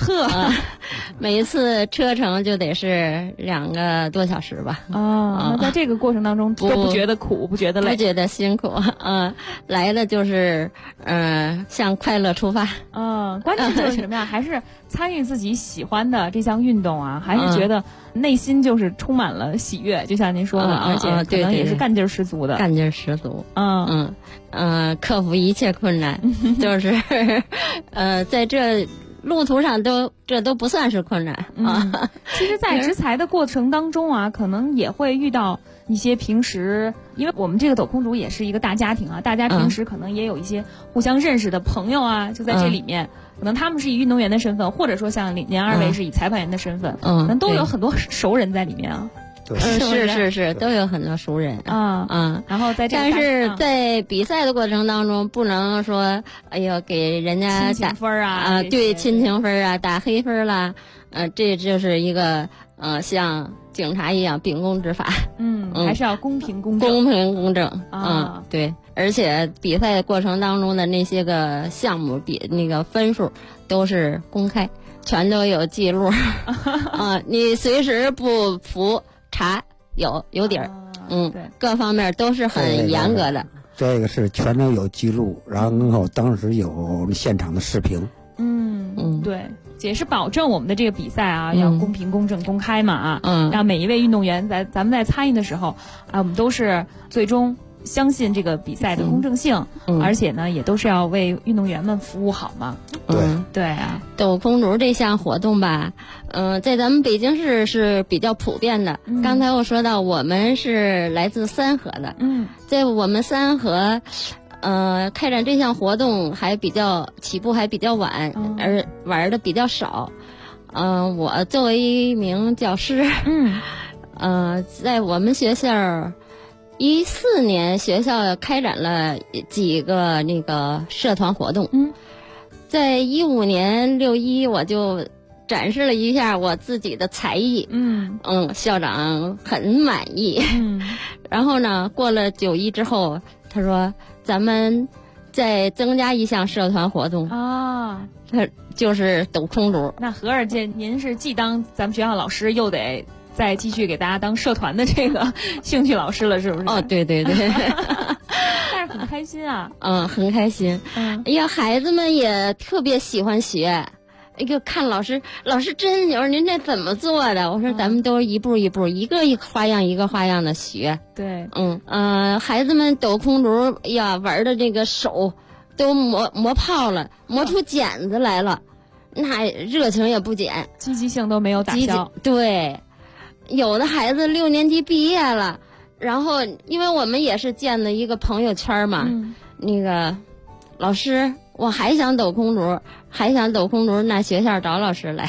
呵，每一次车程就得是2个多小时吧。 那在这个过程当中都不觉得苦，不觉得累， 不觉得辛苦。来的就是向快乐出发。 关键就是什么呀？还是参与自己喜欢的这项运动啊，还是觉得内心就是充满了喜悦，就像您说的，而且可能也是干劲十足的。 干劲十足。克服一切困难，就是在这路途上这都不算是困难啊。 其实，在植材的过程当中啊，可能也会遇到一些平时，因为我们这个斗空竹也是一个大家庭啊，大家平时可能也有一些互相认识的朋友啊，就在这里面，可能他们是以运动员的身份，或者说像您二位是以裁判员的身份，可能都有很多熟人在里面啊。 是，都有很多熟人然后在这个， 但是在比赛的过程当中，不能说哎呦给人家打分啊， 对亲情分啊，打黑分啦，这就是一个像警察一样秉公执法， 还是要公平公正， 公平公正对，而且比赛的过程当中的那些个项目那个分数都是公开，全都有记录你随时不服。查有底儿， 对， 各方面都是很严格的。 这个是全都有记录，然后当时有现场的视频。 对，也是保证我们的这个比赛啊要公平、公正、公开嘛让每一位运动员咱们在参与的时候我们都是最终相信这个比赛的公正性，而且呢，也都是要为运动员们服务好嘛。对啊， 斗空竹这项活动吧，在咱们北京市是比较普遍的。刚才我说到，我们是来自三河的，在我们三河，开展这项活动起步还比较晚，而玩的比较少。我作为一名教师，在我们学校。14年学校开展了几个那个社团活动，在15年6·1我就展示了一下我自己的才艺，校长很满意，然后呢，过了9·1之后，他说咱们再增加一项社团活动他就是斗空竹。 那合着您是既当咱们学校老师，又得再继续给大家当社团的这个兴趣老师了，是不是？ 对。 但是很开心啊。 很开心。哎呀，孩子们也特别喜欢学。哎呦，看老师真牛，您这怎么做的？我说咱们都一步一步，一个花样一个花样的学。 对。 孩子们斗空竹呀，玩的这个手都磨泡了，磨出茧子来了，那热情也不减， 积极性都没有打消。 对。有的孩子6年级毕业了，然后因为我们也是建的一个朋友圈嘛，那个老师，我还想斗空竹，那学校找老师来。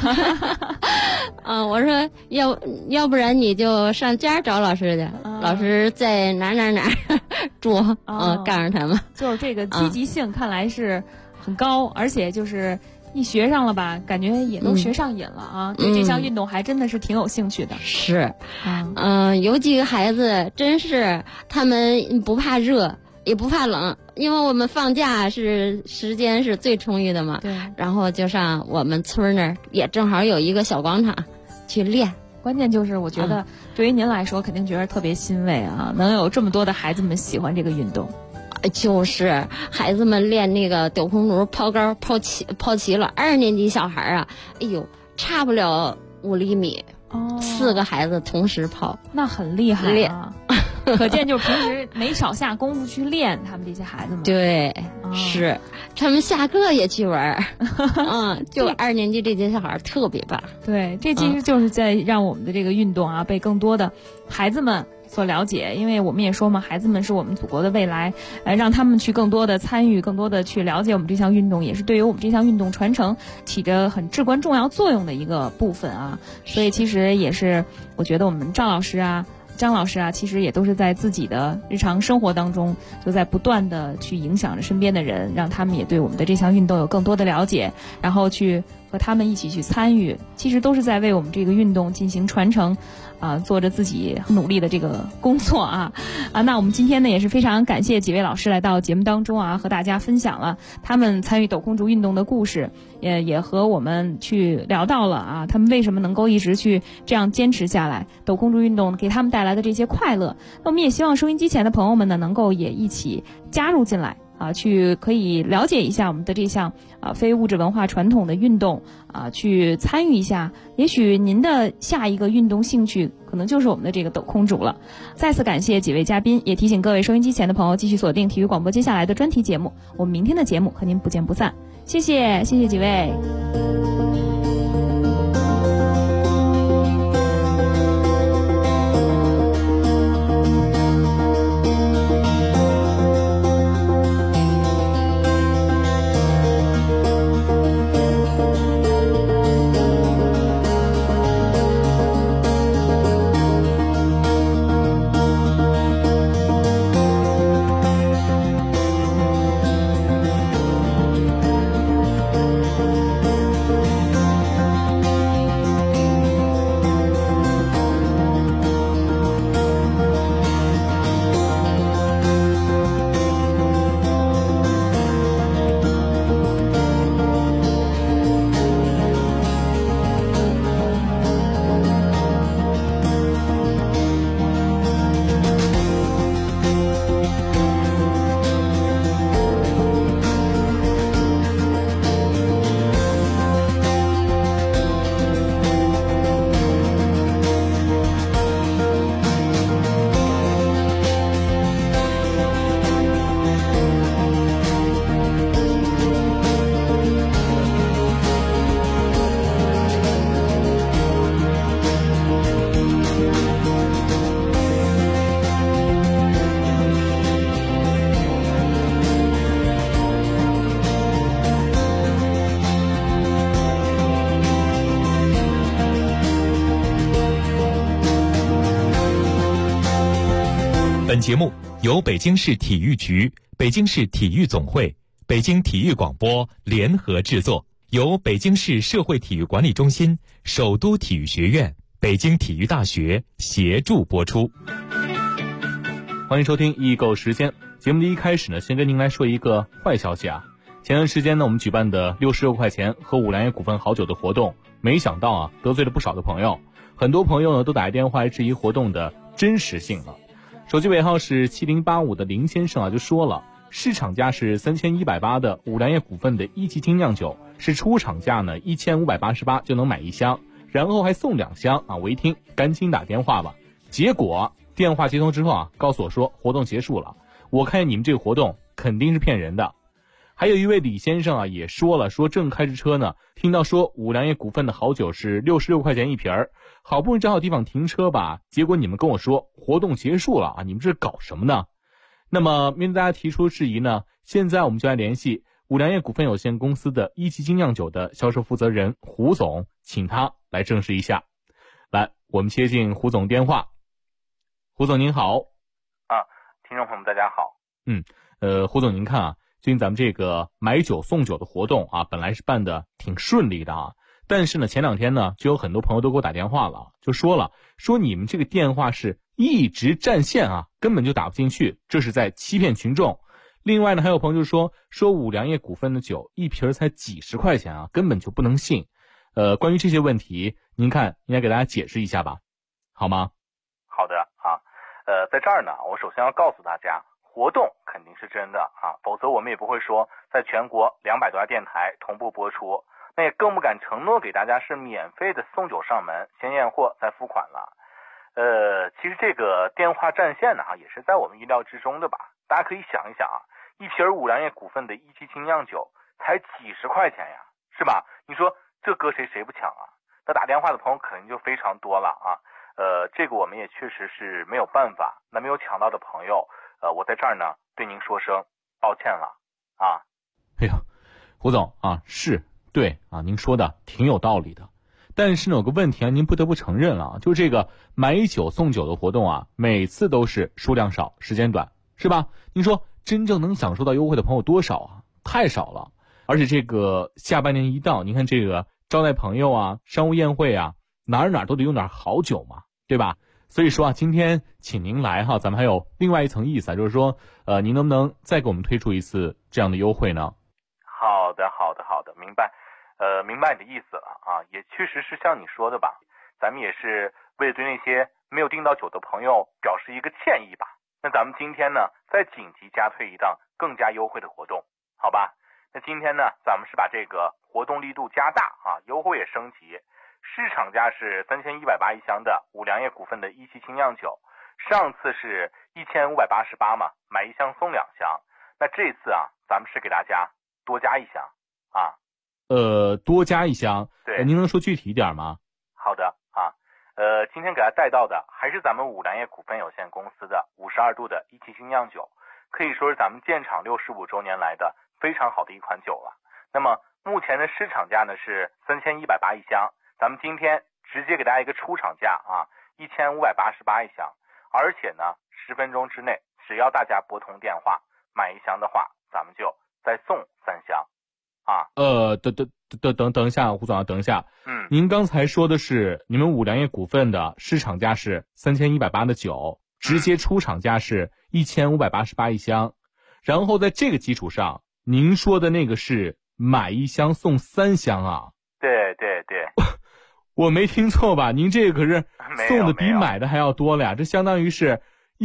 我说要不然你就上家找老师去，老师在哪住，告诉他们。 就是这个积极性看来是很高，而且就是一学上了吧，感觉也都学上瘾了啊！对这项运动还真的是挺有兴趣的。 是，有几个孩子真是他们不怕热，也不怕冷，因为我们放假时间是最充裕的嘛。 对。 然后就上我们村那儿，也正好有一个小广场去练。 关键就是我觉得，对于您来说，肯定觉得特别欣慰啊！能有这么多的孩子们喜欢这个运动。 就是孩子们练那个斗空竹抛高抛齐了，2年级小孩啊，哎呦，差不了5厘米，4个孩子同时抛， 那很厉害啊！可见就是平时没少下功夫去练他们这些孩子们。 对，是他们下课也去玩就2年级这些小孩特别棒。 对，这其实就是在让我们的这个运动啊，被更多的孩子们所了解，因为我们也说嘛，孩子们是我们祖国的未来，让他们去更多的参与，更多的去了解我们这项运动，也是对于我们这项运动传承起着很至关重要作用的一个部分啊。所以其实也是，我觉得我们张老师啊，其实也都是在自己的日常生活当中，就在不断的去影响着身边的人，让他们也对我们的这项运动有更多的了解，然后去和他们一起去参与，其实都是在为我们这个运动进行传承，做着自己努力的这个工作啊。那我们今天呢也是非常感谢几位老师来到节目当中啊，和大家分享了他们参与斗空竹运动的故事，也和我们去聊到了啊，他们为什么能够一直去这样坚持下来，斗空竹运动给他们带来的这些快乐。那我们也希望收音机前的朋友们呢，能够也一起加入进来去可以了解一下我们的这项非物质文化传统的运动去参与一下，也许您的下一个运动兴趣可能就是我们的这个斗空竹了。再次感谢几位嘉宾，也提醒各位收音机前的朋友继续锁定体育广播接下来的专题节目，我们明天的节目和您不见不散。谢谢几位。 本节目由北京市体育局、北京市体育总会、北京体育广播联合制作，由北京市社会体育管理中心、首都体育学院、北京体育大学协助播出。 欢迎收听易购时间。节目的一开始呢，先跟您来说一个坏消息啊。前段时间呢，我们举办的66块钱喝五粮液股份好酒的活动，没想到啊，得罪了不少的朋友。很多朋友呢，都打电话来质疑活动的真实性了。手机尾号是7085的林先生啊，就说了，市场价是3180的五粮液股份的一级精酿酒，是出厂价呢1588就能买1箱，然后还送2箱啊！我一听，赶紧打电话吧。结果电话接通之后啊，告诉我说活动结束了。我看见你们这个活动肯定是骗人的。还有一位李先生啊，也说了，说正开着车呢，听到说五粮液股份的好酒是66块钱一瓶儿，好不容易找好地方停车吧，结果你们跟我说活动结束了啊！你们这是搞什么呢？那么面对大家提出质疑呢，现在我们就来联系五粮液股份有限公司的一级精酿酒的销售负责人胡总，请他来证实一下。来，我们接进胡总电话。胡总您好。 听众朋友们大家好。 胡总您看啊，最近咱们这个买酒送酒的活动啊，本来是办的挺顺利的啊，但是呢前2天呢，就有很多朋友都给我打电话了，就说你们这个电话是一直占线啊，根本就打不进去，这是在欺骗群众。另外呢，还有朋友就说五粮液股份的酒一瓶才几十块钱啊，根本就不能信。关于这些问题，您看应该给大家解释一下吧，好吗？ 好的啊，在这儿呢，我首先要告诉大家，活动肯定是真的啊，否则我们也不会说在全国200多家电台同步播出，那也更不敢承诺给大家是免费的送酒上门，先验货再付款了。其实这个电话占线呢也是在我们意料之中的吧。大家可以想一想啊，一瓶五粮液股份的一级精酿酒才几十块钱呀，是吧？你说这搁谁不抢啊？那打电话的朋友肯定就非常多了啊。这个我们也确实是没有办法。那没有抢到的朋友，我在这儿呢对您说声抱歉了啊。 哎呦，胡总啊，是对啊，您说的挺有道理的。但是呢，有个问题啊，您不得不承认了啊，就是这个买酒送酒的活动啊，每次都是数量少，时间短，是吧？您说真正能享受到优惠的朋友多少啊？太少了。而且这个下半年一到，您看这个招待朋友啊，商务宴会啊，哪儿都得用点好酒嘛，对吧？所以说啊，今天请您来哈，咱们还有另外一层意思啊，就是说，您能不能再给我们推出一次这样的优惠呢？ 好的，明白，明白你的意思了啊，也确实是像你说的吧，咱们也是为了对那些没有订到酒的朋友表示一个歉意吧。那咱们今天呢，再紧急加推一档更加优惠的活动，好吧？那今天呢，咱们是把这个活动力度加大啊，优惠也升级。市场价是3180一箱的五粮液股份的一期精酿酒，上次是1588嘛，买一箱送2箱。那这次啊，咱们是给大家多加一箱啊。 多加一箱。 对， 您能说具体一点吗？ 好的啊，今天给大家带到的还是咱们五粮液股份有限公司的52度的一期精酿酒，可以说是咱们建厂65周年来的非常好的一款酒了。那么目前的市场价呢是3180一箱，咱们今天直接给大家一个出厂价啊，1588一箱，而且呢10分钟之内，只要大家拨通电话买一箱的话，咱们就再送3箱啊。 等一下，胡总，等一下。您刚才说的是你们五粮液股份的市场价是3180的酒，直接出厂价是1588一箱，然后在这个基础上，您说的那个是买一箱送3箱啊？ 对， 我没听错吧？您这个可是送的比买的还要多了呀，这相当于是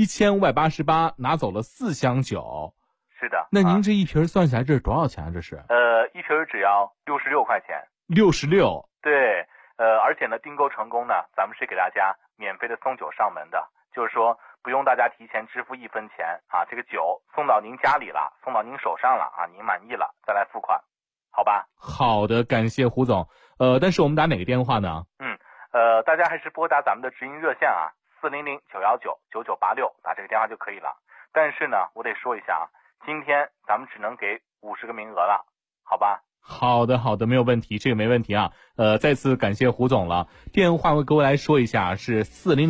1588拿走了4箱酒。 是的。 那您这一瓶算起来这是多少钱啊？这是？ 一瓶只要66块钱。 66。 对，而且呢，订购成功呢，咱们是给大家免费的送酒上门的，就是说不用大家提前支付1分钱啊，这个酒送到您家里了，送到您手上了啊，您满意了再来付款，好吧？ 好的，感谢胡总。但是我们打哪个电话呢？ 大家还是拨打咱们的直营热线啊，400-919-9986，打这个电话就可以了。但是呢，我得说一下啊，今天咱们只能给50个名额了，好吧？ 好的，没有问题，这个没问题啊。再次感谢胡总了。电话我各位来说一下，是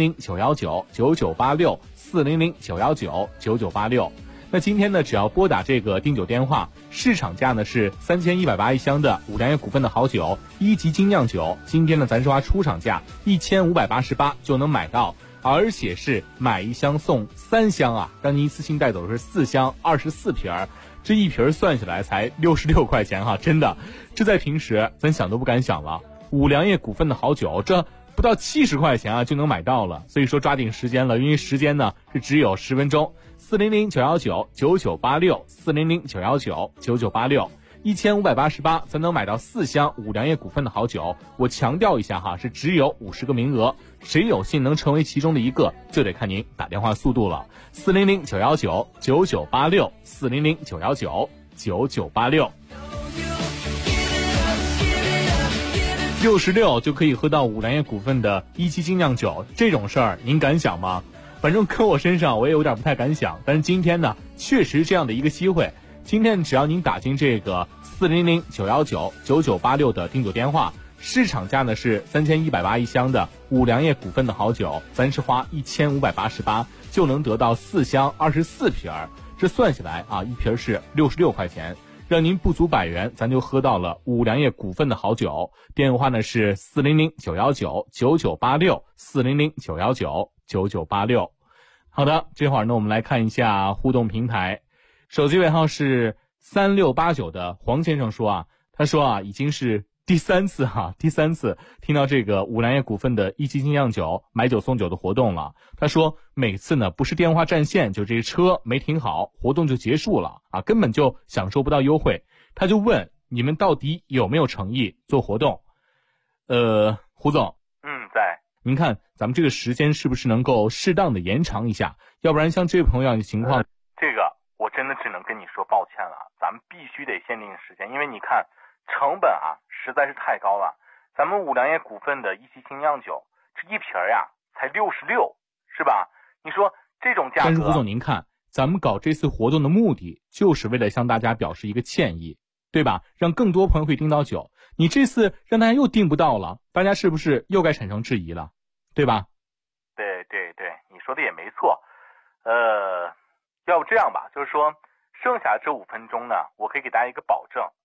400-919-9986 400-919-9986。那今天呢，只要拨打这个订酒电话，市场价呢是3180一箱的五粮液股份的好酒1级精酿酒，今天呢咱说出厂价1588就能买到，而且是买一箱送3箱啊，让您一次性带走的是4箱24瓶，这一瓶算下来才66块钱哈，真的，这在平时咱想都不敢想了。五粮液股份的好酒，这不到70块钱啊就能买到了，所以说抓紧时间了，因为时间呢是只有10分钟。400-919-9986 400-919-9986 1588才能买到4箱五粮液股份的好酒。我强调一下哈，是只有50个名额，谁有幸能成为其中的一个，就得看您打电话速度了。400-919-9986 400-919-9986 66就可以喝到五粮液股份的1期精酿酒，这种事儿您敢想吗？反正搁我身上我也有点不太敢想，但是今天呢确实这样的一个机会，今天只要您打进这个400-919-9986的订酒电话，市场价呢是3180一箱的五粮液股份的好酒，咱是花1588就能得到4箱24瓶，这算下来啊，一瓶是66块钱，让您不足100元咱就喝到了五粮液股份的好酒。电话呢是400-919-9986 400-919-9986。好的，这会儿呢我们来看一下互动平台，手机尾号是3689的黄先生说啊，他说啊已经是第三次听到这个五粮液股份的1期精酿酒买酒送酒的活动了。他说每次呢不是电话占线，就这车没停好，活动就结束了啊，根本就享受不到优惠。他就问你们到底有没有诚意做活动？胡总， 在。 您看咱们这个时间是不是能够适当的延长一下？要不然像这位朋友的情况， 这个我真的只能跟你说抱歉了，咱们必须得限定时间，因为你看成本啊实在是太高了。咱们五粮液股份的1期精酿酒，这一瓶呀才66，是吧？你说这种价格。 但是胡总您看，咱们搞这次活动的目的就是为了向大家表示一个歉意，对吧？让更多朋友可以订到酒。你这次让大家又订不到了，大家是不是又该产生质疑了，对吧？ 对，你说的也没错。要不这样吧，就是说剩下这5分钟呢，我可以给大家一个保证，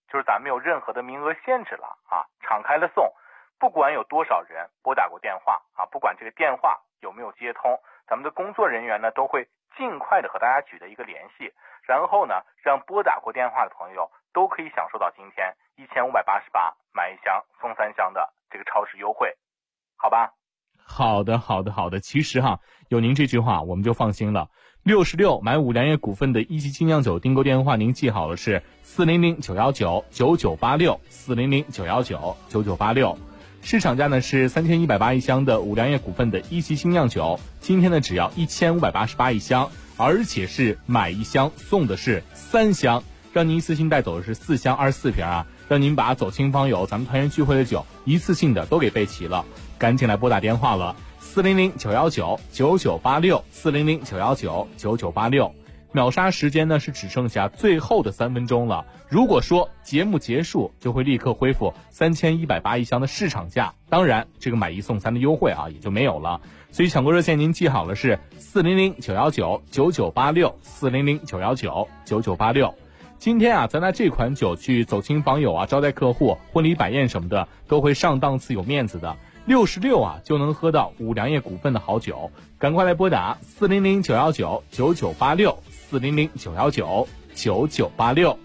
就是咱们有任何的名额限制了啊，敞开了送，不管有多少人拨打过电话啊，不管这个电话有没有接通，咱们的工作人员呢都会尽快的和大家取得一个联系，然后呢让拨打过电话的朋友都可以享受到今天1588买一箱送3箱的这个超市优惠，好吧？ 好的。其实有您这句话我们就放心了。66买5粮液股份的一级精酿酒订购电话您记好了，是400-919-9986 400-919-9986。市场价呢是3180一箱的5粮液股份的一级精酿酒，今天呢只要1588一箱，而且是买1箱送的是3箱，让您一次性带走的是4箱24瓶啊，让您把走亲访友咱们团圆聚会的酒一次性的都给备齐了，赶紧来拨打电话了，400-919-9986 400-919-9986。秒杀时间呢是只剩下最后的3分钟了，如果说节目结束就会立刻恢复3180一箱的市场价，当然这个买1送3的优惠也就没有了，所以抢购热线您记好了，是400-919-9986 400-919-9986。今天咱拿这款酒去走亲访友招待客户、婚礼摆宴什么的都会上档次有面子的，66就能喝到5粮液股份的好酒，赶快来拨打400-919-9986 400-919-9986。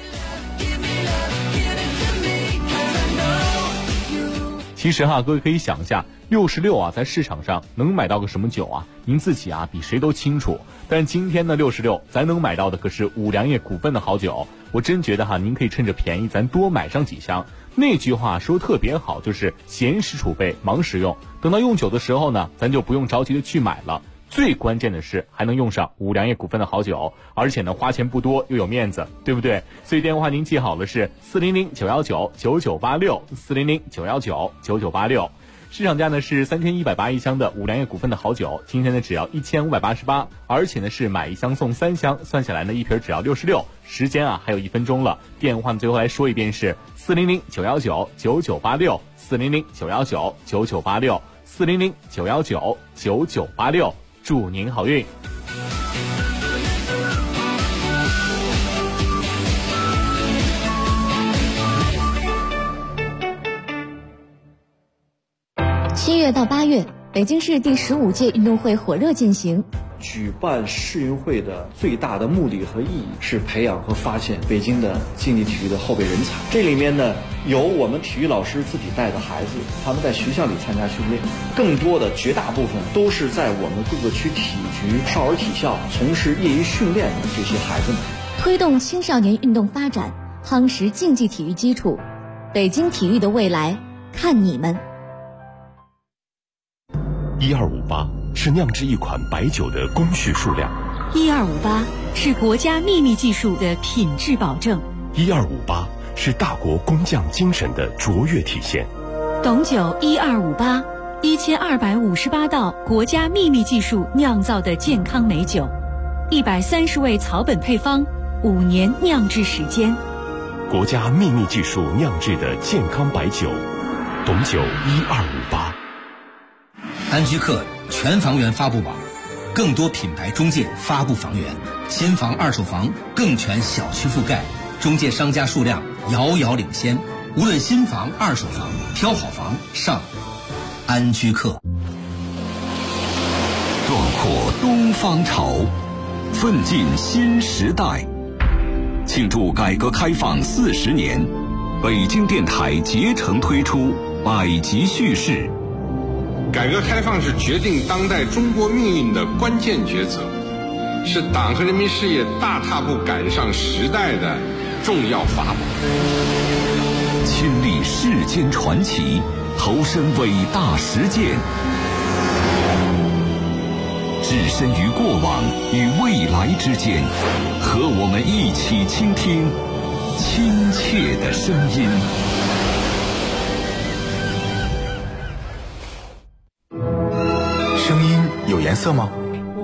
其实各位可以想一下，66在市场上能买到个什么酒您自己比谁都清楚。但今天呢66咱能买到的可是5粮液股份的好酒，我真觉得您可以趁着便宜咱多买上几箱。那句话说特别好，就是闲时储备忙时用，等到用酒的时候呢咱就不用着急的去买了，最关键的是还能用上5粮液股份的好酒，而且呢花钱不多又有面子，对不对？所以电话您记好了，是400-919-9986 400-919-9986。市场价呢是3180一箱的5粮液股份的好酒，今天呢只要1588，而且呢是买1箱送3箱，算下来呢一瓶只要66，时间还有1分钟了。电话呢最后来说一遍，是400-919-9986 400-919-9986 400-919-9986。祝您好运。 7月到8月，北京市第15届运动会火热进行。 举办世运会的最大的目的和意义是培养和发现北京的竞技体育的后备人才。这里面呢，有我们体育老师自己带的孩子，他们在学校里参加训练，更多的绝大部分都是在我们各个区体育局、少儿体校从事业余训练的这些孩子们。 推动青少年运动发展，夯实竞技体育基础，北京体育的未来看你们。 1258是酿制一款白酒的工序数量 ，1258是国家秘密技术的品质保证 ，1258是大国工匠精神的卓越体现。 董酒1258 1258道国家秘密技术酿造的健康美酒，130味草本配方，5年酿制时间， 国家秘密技术酿制的健康白酒，董酒1258。 安居客全房源发布网，更多品牌中介发布房源，新房二手房更全小区覆盖，中介商家数量遥遥领先，无论新房二手房，挑好房上安居客。 壮阔东方潮，奋进新时代，庆祝改革开放40年，北京电台竭诚推出百集叙事。 改革开放是决定当代中国命运的关键抉择，是党和人民事业大踏步赶上时代的重要法宝。 亲历世间传奇，投身伟大实践，置身于过往与未来之间，和我们一起倾听亲切的声音。 声音有颜色吗？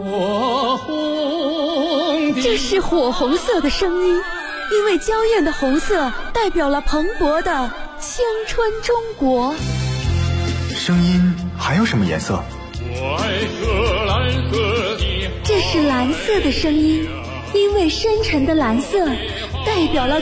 这是火红色的声音，因为娇艳的红色代表了蓬勃的青春中国。 声音还有什么颜色？ 我爱喝蓝色的。这是蓝色的声音，因为深沉的蓝色代表了